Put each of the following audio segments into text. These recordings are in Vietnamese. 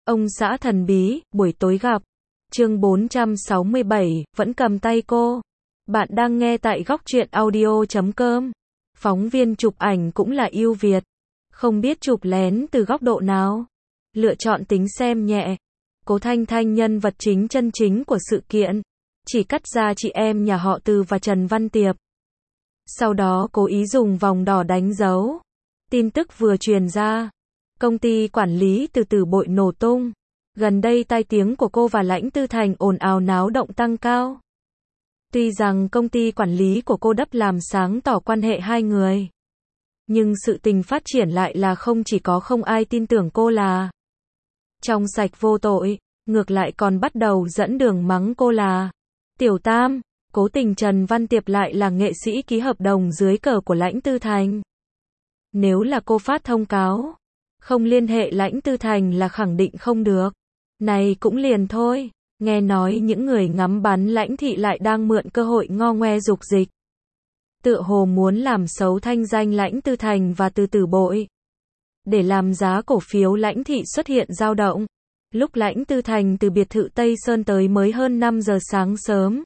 Ông xã thần bí, buổi tối gặp. Chương 467, vẫn cầm tay cô. Bạn đang nghe tại Góc Truyện Audio.com. Phóng viên chụp ảnh cũng là ưu việt. Không biết chụp lén từ góc độ nào. Lựa chọn tính xem nhẹ. Cố Thanh Thanh nhân vật chính chân chính của sự kiện. Chỉ cắt ra chị em nhà họ Từ và Trần Văn Tiệp. Sau đó cố ý dùng vòng đỏ đánh dấu. Tin tức vừa truyền ra. Công ty quản lý từ Từ Bội nổ tung. Gần đây tai tiếng của cô và Lãnh Tư Thành ồn ào náo động tăng cao. Tuy rằng công ty quản lý của cô đắp làm sáng tỏ quan hệ hai người. Nhưng sự tình phát triển lại là không chỉ có không ai tin tưởng cô là trong sạch vô tội, ngược lại còn bắt đầu dẫn đường mắng cô là Tiểu Tam. Cố tình Trần Văn Tiệp lại là nghệ sĩ ký hợp đồng dưới cờ của Lãnh Tư Thành. Nếu là cô phát thông cáo, không liên hệ Lãnh Tư Thành là khẳng định không được. Này cũng liền thôi, nghe nói những người ngắm bắn Lãnh thị lại đang mượn cơ hội ngo ngoe dục dịch. Tựa hồ muốn làm xấu thanh danh Lãnh Tư Thành và Từ Bội. Để làm giá cổ phiếu Lãnh thị xuất hiện dao động. Lúc Lãnh Tư Thành từ biệt thự Tây Sơn tới mới hơn 5 giờ sáng sớm.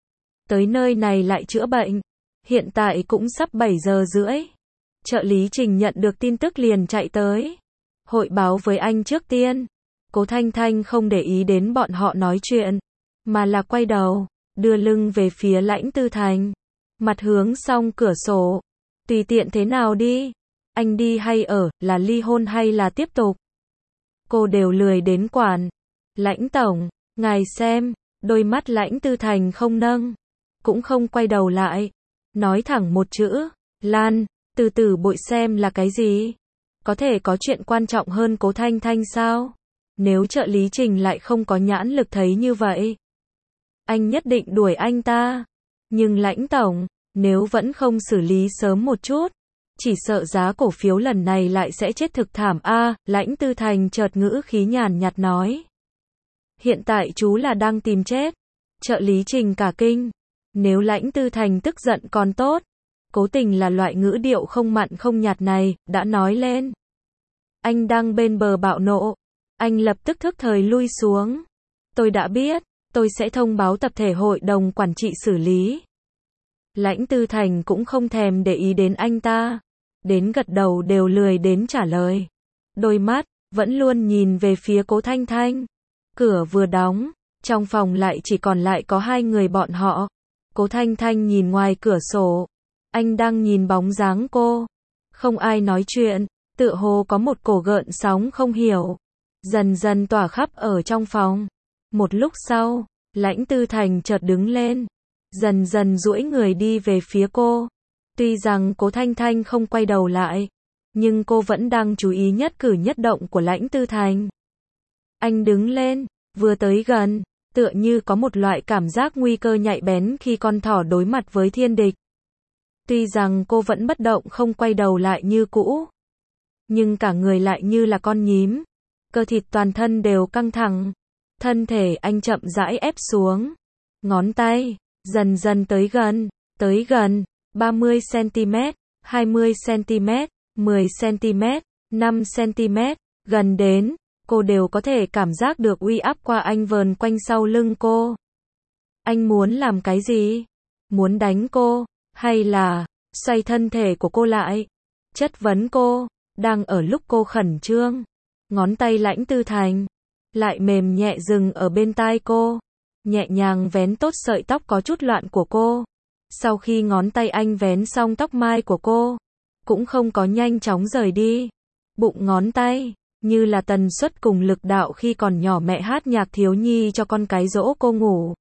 Tới nơi này lại chữa bệnh. Hiện tại cũng sắp 7 giờ rưỡi. Trợ lý Trình nhận được tin tức liền chạy tới. Hội báo với anh trước tiên. Cố Thanh Thanh không để ý đến bọn họ nói chuyện. Mà là quay đầu, đưa lưng về phía Lãnh Tư Thành. Mặt hướng xong cửa sổ. Tùy tiện thế nào đi. Anh đi hay ở, là ly hôn hay là tiếp tục. Cô đều lười đến quản. Lãnh tổng, ngài xem. Đôi mắt Lãnh Tư Thành không nâng. Cũng không quay đầu lại. Nói thẳng một chữ. Lan, Từ Bội xem là cái gì? Có thể có chuyện quan trọng hơn Cố Thanh Thanh sao? Nếu trợ lý Trình lại không có nhãn lực thấy như vậy, anh nhất định đuổi anh ta. Nhưng Lãnh tổng, nếu vẫn không xử lý sớm một chút, chỉ sợ giá cổ phiếu lần này lại sẽ chết thực thảm a. Lãnh Tư Thành chợt ngữ khí nhàn nhạt nói. Hiện tại chú là đang tìm chết. Trợ lý Trình cả kinh. Nếu Lãnh Tư Thành tức giận còn tốt. Cố tình là loại ngữ điệu không mặn không nhạt này, đã nói lên. Anh đang bên bờ bạo nộ. Anh lập tức thức thời lui xuống. Tôi đã biết, tôi sẽ thông báo tập thể hội đồng quản trị xử lý. Lãnh Tư Thành cũng không thèm để ý đến anh ta. Đến gật đầu đều lười đến trả lời. Đôi mắt, vẫn luôn nhìn về phía Cố Thanh Thanh. Cửa vừa đóng, trong phòng lại chỉ còn lại có hai người bọn họ. Cố Thanh Thanh nhìn ngoài cửa sổ. Anh đang nhìn bóng dáng cô. Không ai nói chuyện, tựa hồ có một cổ gợn sóng không hiểu. Dần dần tỏa khắp ở trong phòng. Một lúc sau, Lãnh Tư Thành chợt đứng lên. Dần dần duỗi người đi về phía cô. Tuy rằng Cố Thanh Thanh không quay đầu lại. Nhưng cô vẫn đang chú ý nhất cử nhất động của Lãnh Tư Thành. Anh đứng lên, vừa tới gần. Tựa như có một loại cảm giác nguy cơ nhạy bén khi con thỏ đối mặt với thiên địch. Tuy rằng cô vẫn bất động không quay đầu lại như cũ. Nhưng cả người lại như là con nhím. Cơ thịt toàn thân đều căng thẳng. Thân thể anh chậm rãi ép xuống. Ngón tay, dần dần tới gần, 30cm, 20cm, 10cm, 5cm, gần đến, cô đều có thể cảm giác được uy áp qua anh vờn quanh sau lưng cô. Anh muốn làm cái gì? Muốn đánh cô, hay là xoay thân thể của cô lại? Chất vấn cô, đang ở lúc cô khẩn trương. Ngón tay Lãnh Tư Thành lại mềm nhẹ dừng ở bên tai cô, nhẹ nhàng vén tốt sợi tóc có chút loạn của cô. Sau khi ngón tay anh vén xong tóc mai của cô, cũng không có nhanh chóng rời đi. Bụng ngón tay, như là tần suất cùng lực đạo khi còn nhỏ mẹ hát nhạc thiếu nhi cho con cái dỗ cô ngủ.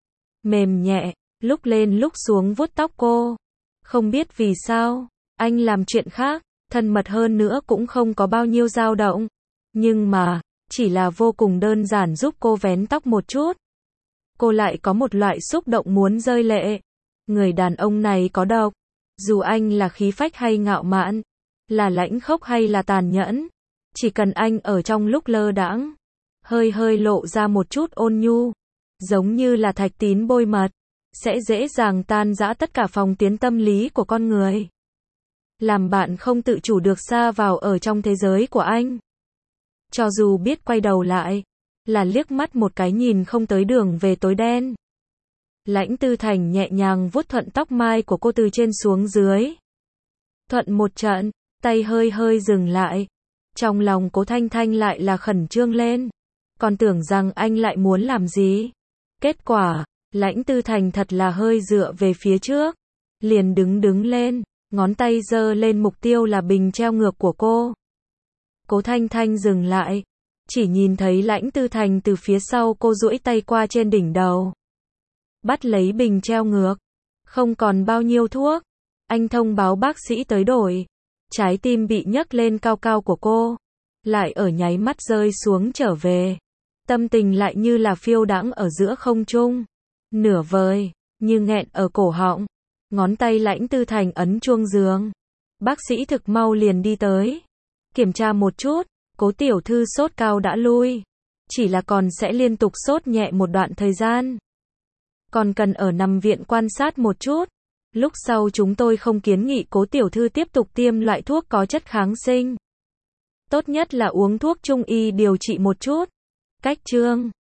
Mềm nhẹ, lúc lên lúc xuống vuốt tóc cô. Không biết vì sao, anh làm chuyện khác, thân mật hơn nữa cũng không có bao nhiêu dao động. Nhưng mà, chỉ là vô cùng đơn giản giúp cô vén tóc một chút. Cô lại có một loại xúc động muốn rơi lệ. Người đàn ông này có độc. Dù anh là khí phách hay ngạo mạn, là lãnh khốc hay là tàn nhẫn, chỉ cần anh ở trong lúc lơ đãng, hơi lộ ra một chút ôn nhu, giống như là thạch tín bôi mật, sẽ dễ dàng tan rã tất cả phòng tuyến tâm lý của con người. Làm bạn không tự chủ được sa vào ở trong thế giới của anh. cho dù biết quay đầu lại, là liếc mắt một cái nhìn không tới đường về tối đen. Lãnh Tư Thành nhẹ nhàng vuốt thuận tóc mai của cô từ trên xuống dưới. Thuận một trận, tay hơi hơi dừng lại. Trong lòng Cố Thanh Thanh lại là khẩn trương lên. Còn tưởng rằng anh lại muốn làm gì. Kết quả, Lãnh Tư Thành thật là hơi dựa về phía trước. Liền đứng lên, ngón tay giơ lên mục tiêu là bình treo ngược của cô. Cố Thanh Thanh dừng lại. Chỉ nhìn thấy Lãnh Tư Thành từ phía sau cô duỗi tay qua trên đỉnh đầu. Bắt lấy bình treo ngược. Không còn bao nhiêu thuốc. Anh thông báo bác sĩ tới đổi. Trái tim bị nhấc lên cao cao của cô. Lại ở nháy mắt rơi xuống trở về. Tâm tình lại như là phiêu đãng ở giữa không trung. Nửa vời, như nghẹn ở cổ họng. Ngón tay Lãnh Tư Thành ấn chuông giường. Bác sĩ thực mau liền đi tới. Kiểm tra một chút, Cố tiểu thư sốt cao đã lui. Chỉ là còn sẽ liên tục sốt nhẹ một đoạn thời gian. Còn cần ở nằm viện quan sát một chút. Lúc sau chúng tôi không kiến nghị Cố tiểu thư tiếp tục tiêm loại thuốc có chất kháng sinh. Tốt nhất là uống thuốc trung y điều trị một chút. Cách chương